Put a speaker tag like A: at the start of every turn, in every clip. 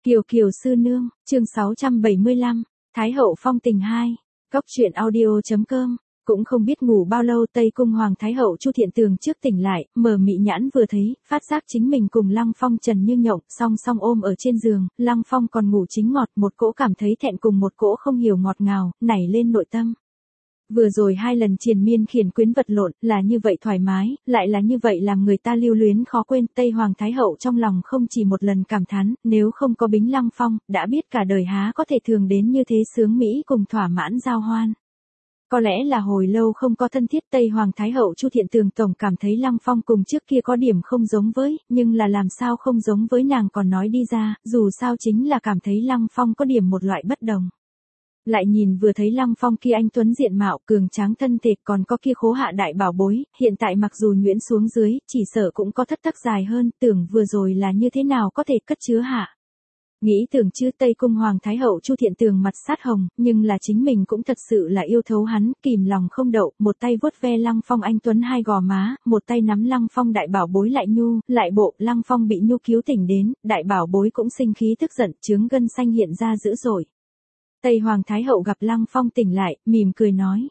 A: Kiều Kiều sư nương, chương 675, Thái hậu phong tình 2, Cóc truyện audio.com. Cũng không biết ngủ bao lâu, Tây cung hoàng thái hậu Chu Thiện Tường trước tỉnh lại, mở mị nhãn vừa thấy, phát giác chính mình cùng Lăng Phong trần như nhộng, song song ôm ở trên giường, Lăng Phong còn ngủ chính ngọt, một cỗ cảm thấy thẹn cùng một cỗ không hiểu ngọt ngào, nảy lên nội tâm. Vừa rồi 2 lần triền miên khiển quyến vật lộn, là như vậy thoải mái, lại là như vậy làm người ta lưu luyến khó quên. Tây hoàng thái hậu trong lòng không chỉ một lần cảm thán, nếu không có Bính Lăng Phong, đã biết cả đời há có thể thường đến như thế sướng mỹ cùng thỏa mãn giao hoan. Có lẽ là hồi lâu không có thân thiết, Tây hoàng thái hậu Chu Thiện Tường tổng cảm thấy Lăng Phong cùng trước kia có điểm không giống với, nhưng là làm sao không giống với nàng còn nói đi ra, dù sao chính là cảm thấy Lăng Phong có điểm một loại bất đồng. Lại nhìn vừa thấy Lăng Phong kia anh tuấn diện mạo cường tráng thân thể, còn có kia khố hạ đại bảo bối, hiện tại mặc dù nhuyễn xuống dưới, chỉ sợ cũng có thất tắc dài hơn, tưởng vừa rồi là như thế nào có thể cất chứa hạ. Nghĩ tưởng chứ, Tây cung hoàng thái hậu Chu Thiện Tường mặt sát hồng, nhưng là chính mình cũng thật sự là yêu thấu hắn, kìm lòng không đậu, một tay vuốt ve Lăng Phong anh tuấn hai gò má, một tay nắm Lăng Phong đại bảo bối lại nhu, lại bộ. Lăng Phong bị nhu cứu tỉnh đến, đại bảo bối cũng sinh khí tức giận, chướng gân xanh hiện ra dữ dội. Tây hoàng thái hậu gặp Lăng Phong tỉnh lại, mỉm cười nói: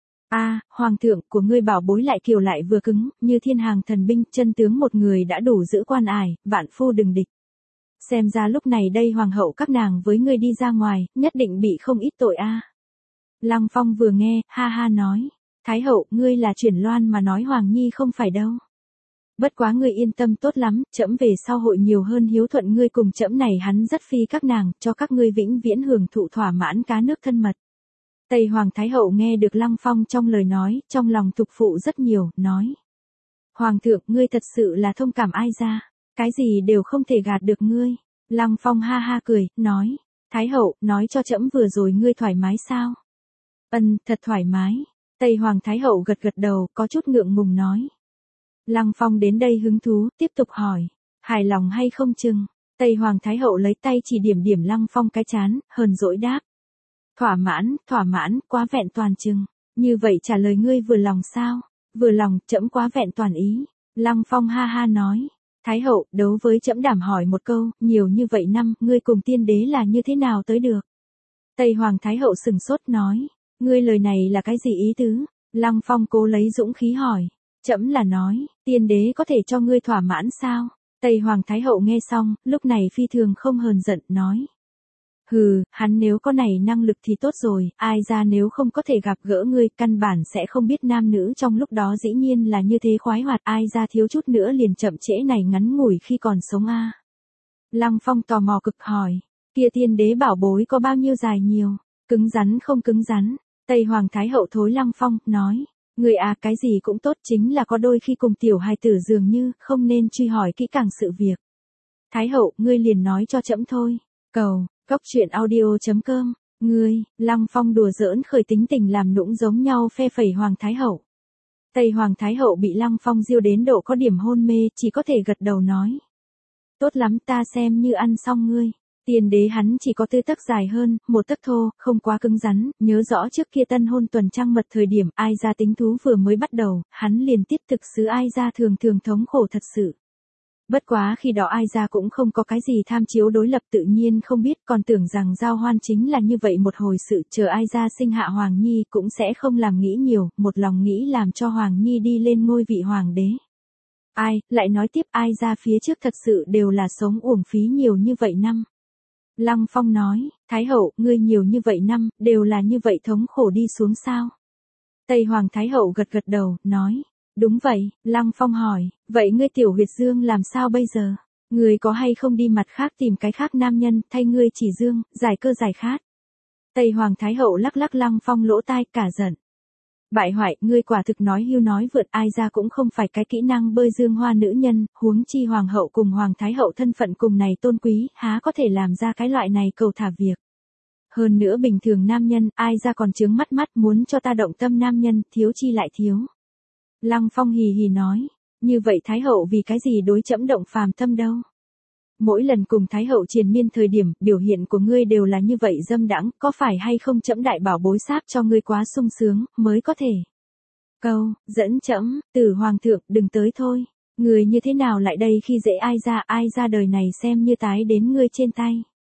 A: Hoàng thượng, của ngươi bảo bối lại kiều lại vừa cứng, như thiên hàng thần binh, chân tướng một người đã đủ giữ quan ải, vạn phu đừng địch. Xem ra lúc này đây hoàng hậu các nàng với ngươi đi ra ngoài, nhất định bị không ít tội a. Lăng Phong vừa nghe, ha ha nói: Thái hậu, ngươi là chuyển loan mà nói Hoàng Nhi không phải đâu. Bất quá ngươi yên tâm tốt lắm, trẫm về sau hội nhiều hơn hiếu thuận ngươi cùng trẫm này hắn rất phi các nàng, cho các ngươi vĩnh viễn hưởng thụ thỏa mãn cá nước thân mật. Tây hoàng thái hậu nghe được Lăng Phong trong lời nói, trong lòng thục phụ rất nhiều, nói: Hoàng thượng, ngươi thật sự là thông cảm ai ra, cái gì đều không thể gạt được ngươi. Lăng Phong ha ha cười, nói: Thái hậu, nói cho trẫm vừa rồi ngươi thoải mái sao? Thật thoải mái. Tây hoàng thái hậu gật gật đầu, có chút ngượng ngùng nói. Lăng Phong đến đây hứng thú, tiếp tục hỏi: hài lòng hay không chừng? Tây hoàng thái hậu lấy tay chỉ điểm điểm Lăng Phong cái trán, hờn dỗi đáp: thỏa mãn, quá vẹn toàn chừng. Như vậy trả lời ngươi vừa lòng sao? Vừa lòng, trẫm quá vẹn toàn ý. Lăng Phong ha ha nói: Thái hậu, đấu với trẫm đảm hỏi một câu, nhiều như vậy năm, ngươi cùng tiên đế là như thế nào tới được? Tây hoàng thái hậu sừng sốt nói: ngươi lời này là cái gì ý tứ? Lăng Phong cố lấy dũng khí hỏi: trẫm là nói, tiên đế có thể cho ngươi thỏa mãn sao? Tây hoàng thái hậu nghe xong, lúc này phi thường không hờn giận, nói: hừ, hắn nếu có này năng lực thì tốt rồi, ai ra nếu không có thể gặp gỡ ngươi, căn bản sẽ không biết nam nữ trong lúc đó dĩ nhiên là như thế khoái hoạt, ai ra thiếu chút nữa liền chậm trễ này ngắn ngủi khi còn sống a. Lăng Phong tò mò cực hỏi: kia tiên đế bảo bối có bao nhiêu dài nhiều, cứng rắn không cứng rắn? Tây hoàng thái hậu thối Lăng Phong, nói: người cái gì cũng tốt, chính là có đôi khi cùng tiểu hài tử dường như, không nên truy hỏi kỹ càng sự việc. Thái hậu, ngươi liền nói cho trẫm thôi. Cầu Cóc truyện audio.com. Ngươi, Lăng Phong đùa giỡn khởi tính tình làm nũng giống nhau phe phẩy hoàng thái hậu. Tây hoàng thái hậu bị Lăng Phong diêu đến độ có điểm hôn mê, chỉ có thể gật đầu nói: tốt lắm, ta xem như ăn xong ngươi. Tiên đế hắn chỉ có tư tấc dài hơn, một tấc thô, không quá cứng rắn, nhớ rõ trước kia tân hôn tuần trăng mật thời điểm, ai ra tính thú vừa mới bắt đầu, hắn liền tiết thực xứ ai ra thường thống khổ thật sự. Bất quá khi đó ai ra cũng không có cái gì tham chiếu đối lập, tự nhiên không biết, còn tưởng rằng giao hoan chính là như vậy một hồi sự, chờ ai ra sinh hạ Hoàng Nhi cũng sẽ không làm nghĩ nhiều, một lòng nghĩ làm cho Hoàng Nhi đi lên ngôi vị hoàng đế. Lại nói tiếp, ai ra phía trước thật sự đều là sống uổng phí nhiều như vậy năm. Lăng Phong nói: Thái hậu, ngươi nhiều như vậy năm, đều là như vậy thống khổ đi xuống sao? Tây hoàng thái hậu gật gật đầu, nói: đúng vậy. Lăng Phong hỏi: vậy ngươi tiểu huyệt dương làm sao bây giờ? Ngươi có hay không đi mặt khác tìm cái khác nam nhân, thay ngươi chỉ dương, giải cơ giải khát? Tây hoàng thái hậu lắc lắc Lăng Phong lỗ tai, cả giận: bại hoại, ngươi quả thực nói hưu nói vượt, ai ra cũng không phải cái kỹ năng bơi dương hoa nữ nhân, huống chi hoàng hậu cùng hoàng thái hậu thân phận cùng này tôn quý, há có thể làm ra cái loại này cầu thả việc. Hơn nữa bình thường nam nhân, ai ra còn chướng mắt muốn cho ta động tâm nam nhân, thiếu chi lại thiếu. Lăng Phong hì hì nói: như vậy thái hậu vì cái gì đối trẫm động phàm tâm đâu? Mỗi lần cùng thái hậu triền miên thời điểm, biểu hiện của ngươi đều là như vậy dâm đãng, có phải hay không trẫm đại bảo bối sáp cho ngươi quá sung sướng, mới có thể dẫn trẫm, Tử hoàng thượng, đừng tới thôi. Người như thế nào lại đây khi dễ ai ra đời này xem như tái đến ngươi trên tay.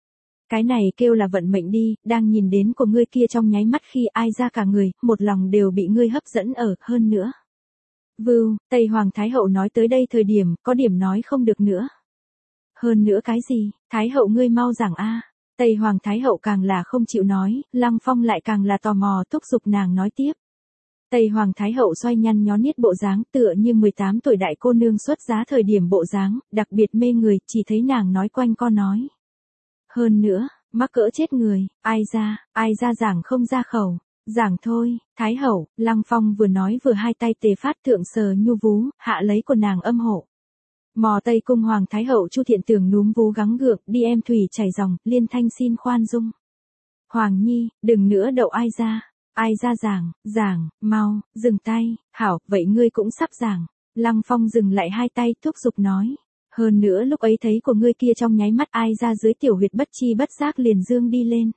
A: Cái này kêu là vận mệnh đi, đang nhìn đến của ngươi kia trong nháy mắt khi ai ra cả người, một lòng đều bị ngươi hấp dẫn ở, hơn nữa. Vưu, Tây Hoàng Thái Hậu nói tới đây thời điểm, có điểm nói không được nữa. Hơn nữa cái gì, Thái Hậu ngươi mau giảng a. Tây Hoàng Thái Hậu càng là không chịu nói, Lăng Phong lại càng là tò mò thúc giục nàng nói tiếp. Tây Hoàng Thái Hậu xoay nhăn nhó niết bộ dáng tựa như 18 tuổi đại cô nương xuất giá thời điểm bộ dáng, đặc biệt mê người, chỉ thấy nàng nói quanh co nói. Hơn nữa, mắc cỡ chết người, ai ra giảng không ra khẩu, giảng thôi, Thái Hậu, Lăng Phong vừa nói vừa hai tay tề phát thượng sờ nhu vú, hạ lấy của nàng âm hộ. Mò Tây Cung Hoàng Thái Hậu Chu Thiện Tường núm vú gắng gượng, đi em thủy chảy dòng, liên thanh xin khoan dung. Hoàng Nhi, đừng nữa đậu ai ra giảng, mau, dừng tay, hảo, vậy ngươi cũng sắp giảng. Lăng Phong dừng lại hai tay thúc giục nói. Hơn nữa lúc ấy thấy của ngươi kia trong nháy mắt ai ra dưới tiểu huyệt bất chi bất giác liền dương đi lên.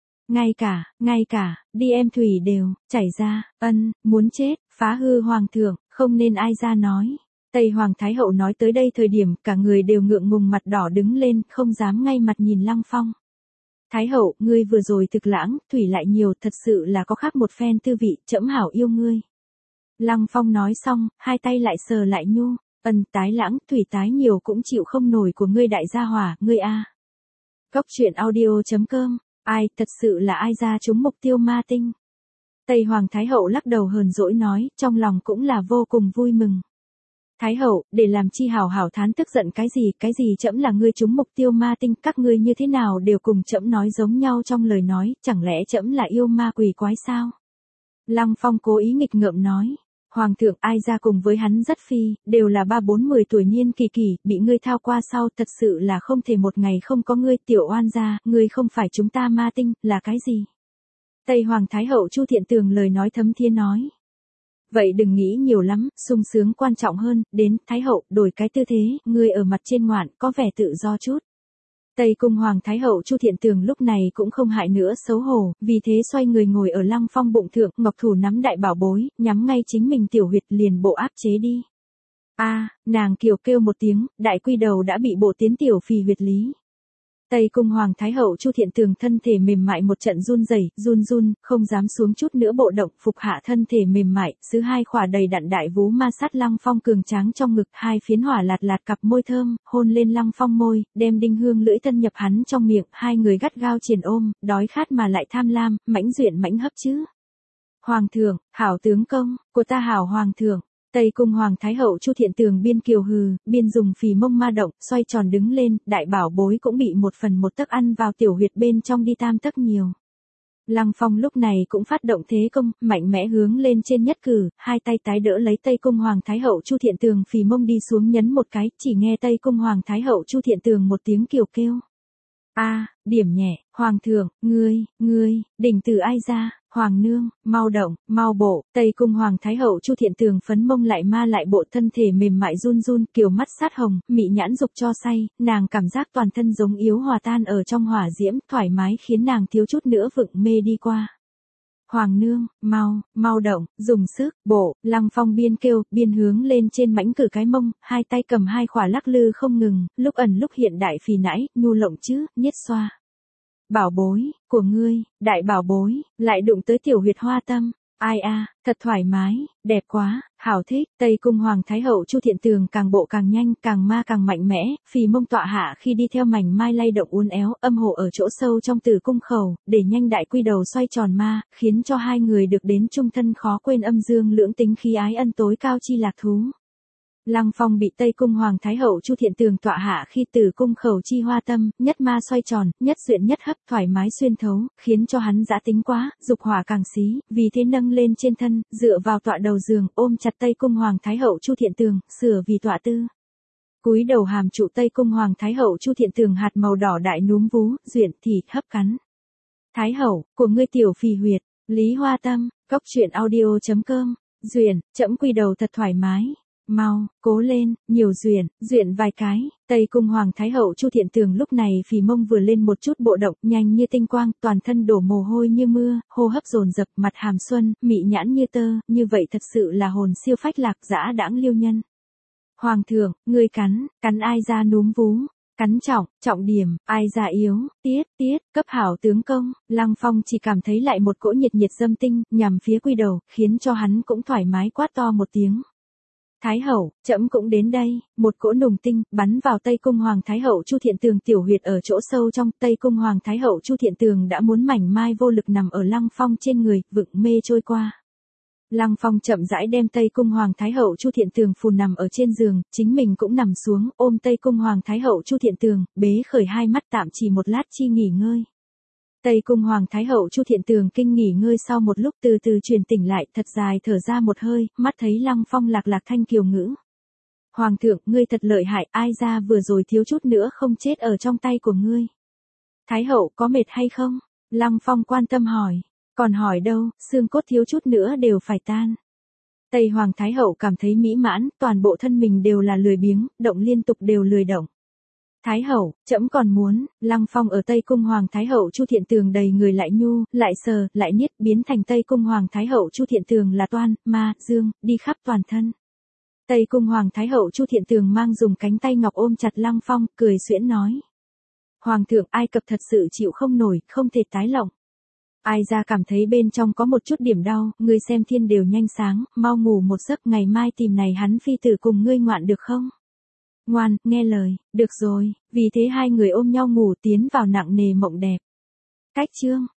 A: Ngay cả, đi em thủy đều, chảy ra, muốn chết, phá hư hoàng thượng, không nên ai ra nói. Tây Hoàng Thái Hậu nói tới đây thời điểm cả người đều ngượng ngùng mặt đỏ đứng lên, không dám ngay mặt nhìn Lăng Phong. Thái Hậu, ngươi vừa rồi thực lãng, thủy lại nhiều, thật sự là có khác một phen tư vị, trẫm hảo yêu ngươi. Lăng Phong nói xong, hai tay lại sờ lại nhu, tái lãng, thủy tái nhiều cũng chịu không nổi của ngươi đại gia hỏa, ngươi a. Góc truyện audio.com, ai, thật sự là ai ra trúng mục tiêu ma tinh. Tây Hoàng Thái Hậu lắc đầu hờn dỗi nói, trong lòng cũng là vô cùng vui mừng. Thái Hậu, để làm chi hảo hảo thán tức giận cái gì trẫm là ngươi trúng mục tiêu ma tinh, các ngươi như thế nào đều cùng trẫm nói giống nhau trong lời nói, chẳng lẽ trẫm là yêu ma quỷ quái sao? Lăng Phong cố ý nghịch ngợm nói, Hoàng thượng ai ra cùng với hắn rất phi, đều là 3-4-10 tuổi niên kỳ, bị ngươi thao qua sau, thật sự là không thể một ngày không có ngươi tiểu oan gia, ngươi không phải chúng ta ma tinh, là cái gì? Tây Hoàng Thái Hậu Chu Thiện Tường lời nói thấm thía nói. Vậy đừng nghĩ nhiều lắm, sung sướng quan trọng hơn, đến, Thái Hậu, đổi cái tư thế, ngươi ở mặt trên ngoạn, có vẻ tự do chút. Tây Cung Hoàng Thái Hậu Chu Thiện Tường lúc này cũng không hại nữa xấu hổ, vì thế xoay người ngồi ở Lăng Phong bụng thượng, ngọc thủ nắm đại bảo bối, nhắm ngay chính mình tiểu huyệt liền bộ áp chế đi. Nàng kiều kêu một tiếng, đại quy đầu đã bị bộ tiến tiểu phì huyệt lý. Tây Cung Hoàng Thái Hậu Chu Thiện Tường thân thể mềm mại một trận run rẩy, run, không dám xuống chút nữa bộ động, phục hạ thân thể mềm mại, xứ hai khỏa đầy đặn đại vú ma sát Lăng Phong cường tráng trong ngực, hai phiến hỏa lạt cặp môi thơm, hôn lên Lăng Phong môi, đem đinh hương lưỡi thân nhập hắn trong miệng, hai người gắt gao triền ôm, đói khát mà lại tham lam, mãnh duyện mãnh hấp chứ. Hoàng thượng, hảo tướng công, của ta hảo hoàng thượng. Tây Cung Hoàng Thái Hậu Chu Thiện Tường biên kiều hừ, biên dùng phì mông ma động, xoay tròn đứng lên, đại bảo bối cũng bị 1/1 tấc ăn vào tiểu huyệt bên trong đi tam tấc nhiều. Lăng Phong lúc này cũng phát động thế công, mạnh mẽ hướng lên trên nhất cử, hai tay tái đỡ lấy Tây Cung Hoàng Thái Hậu Chu Thiện Tường phì mông đi xuống nhấn một cái, chỉ nghe Tây Cung Hoàng Thái Hậu Chu Thiện Tường một tiếng kiều kêu. Điểm nhẹ, Hoàng thượng, ngươi, đỉnh từ ai ra? Hoàng nương, mau động, mau bộ, Tây Cung Hoàng Thái Hậu Chu Thiện Tường phấn mông lại ma lại bộ thân thể mềm mại run, kiều mắt sát hồng, mị nhãn dục cho say, nàng cảm giác toàn thân giống yếu hòa tan ở trong hỏa diễm, thoải mái khiến nàng thiếu chút nữa vựng mê đi qua. Hoàng nương, mau động, dùng sức, bộ, Lăng Phong biên kêu, biên hướng lên trên mãnh cử cái mông, hai tay cầm hai khỏa lắc lư không ngừng, lúc ẩn lúc hiện đại phì nãi, nhu lộng chứ, nhiết xoa. Bảo bối, của ngươi, đại bảo bối, lại đụng tới tiểu huyệt hoa tâm. Ai thật thoải mái, đẹp quá, hảo thích. Tây Cung Hoàng Thái Hậu Chu Thiện Tường càng bộ càng nhanh, càng ma càng mạnh mẽ, phì mông tọa hạ khi đi theo mảnh mai lay động uốn éo, âm hộ ở chỗ sâu trong tử cung khẩu, để nhanh đại quy đầu xoay tròn ma, khiến cho hai người được đến chung thân khó quên âm dương lưỡng tính khí ái ân tối cao chi lạc thú. Lăng Phong bị Tây Cung Hoàng Thái Hậu Chu Thiện Tường tọa hạ khi tử cung khẩu chi hoa tâm, nhất ma xoay tròn, nhất duyện nhất hấp, thoải mái xuyên thấu, khiến cho hắn dã tính quá, dục hỏa càng xí, vì thế nâng lên trên thân, dựa vào tọa đầu giường, ôm chặt Tây Cung Hoàng Thái Hậu Chu Thiện Tường, sửa vì tọa tư. Cúi đầu hàm trụ Tây Cung Hoàng Thái Hậu Chu Thiện Tường hạt màu đỏ đại núm vú, duyện thì hấp cắn. Thái Hậu, của ngươi tiểu phì huyệt, Lý Hoa Tâm, góc truyện audio.com, duyện, trẫm quy đầu thật thoải mái. Mau, cố lên, nhiều duyện vài cái. Tây Cung Hoàng Thái Hậu Chu Thiện Tường lúc này phì mông vừa lên một chút bộ động, nhanh như tinh quang, toàn thân đổ mồ hôi như mưa, hô hấp dồn dập, mặt hàm xuân, mị nhãn như tơ, như vậy thật sự là hồn siêu phách lạc dã đãng liêu nhân. Hoàng thượng, ngươi cắn ai ra núm vú? Cắn trọng, trọng điểm, ai già yếu, tiết, cấp hảo tướng công, Lăng Phong chỉ cảm thấy lại một cỗ nhiệt dâm tinh, nhằm phía quy đầu, khiến cho hắn cũng thoải mái quát to một tiếng. Thái hậu, trẫm cũng đến đây, một cỗ nùng tinh, bắn vào Tây Cung Hoàng Thái hậu Chu Thiện Tường tiểu huyệt ở chỗ sâu trong, Tây Cung Hoàng Thái hậu Chu Thiện Tường đã muốn mảnh mai vô lực nằm ở Lăng Phong trên người, vựng mê trôi qua. Lăng Phong chậm rãi đem Tây Cung Hoàng Thái hậu Chu Thiện Tường phù nằm ở trên giường, chính mình cũng nằm xuống, ôm Tây Cung Hoàng Thái hậu Chu Thiện Tường, bế khởi hai mắt tạm chỉ một lát chi nghỉ ngơi. Tây Cung Hoàng Thái hậu Chu Thiện Tường kinh nghỉ ngơi sau một lúc từ từ truyền tỉnh lại, thật dài thở ra một hơi, mắt thấy Lăng Phong lạc thanh kiều ngữ. Hoàng thượng, ngươi thật lợi hại, ai ra vừa rồi thiếu chút nữa không chết ở trong tay của ngươi. Thái hậu có mệt hay không? Lăng Phong quan tâm hỏi. Còn hỏi đâu, xương cốt thiếu chút nữa đều phải tan. Tây Hoàng Thái hậu cảm thấy mỹ mãn, toàn bộ thân mình đều là lười biếng, động liên tục đều lười động. Thái hậu, trẫm còn muốn, Lăng Phong ở Tây Cung Hoàng Thái hậu Chu Thiện Tường đầy người lại nhu, lại sờ, lại niết, biến thành Tây Cung Hoàng Thái hậu Chu Thiện Tường là toan, ma, dương, đi khắp toàn thân. Tây Cung Hoàng Thái hậu Chu Thiện Tường mang dùng cánh tay ngọc ôm chặt Lăng Phong, cười xuyễn nói. Hoàng thượng, Ai Cập thật sự chịu không nổi, không thể tái lộng. Ai ra cảm thấy bên trong có một chút điểm đau, ngươi xem thiên đều nhanh sáng, mau ngủ một giấc, ngày mai tìm này hắn phi tử cùng ngươi ngoạn được không? Ngoan, nghe lời, được rồi, vì thế hai người ôm nhau ngủ tiến vào nặng nề mộng đẹp. Cách chương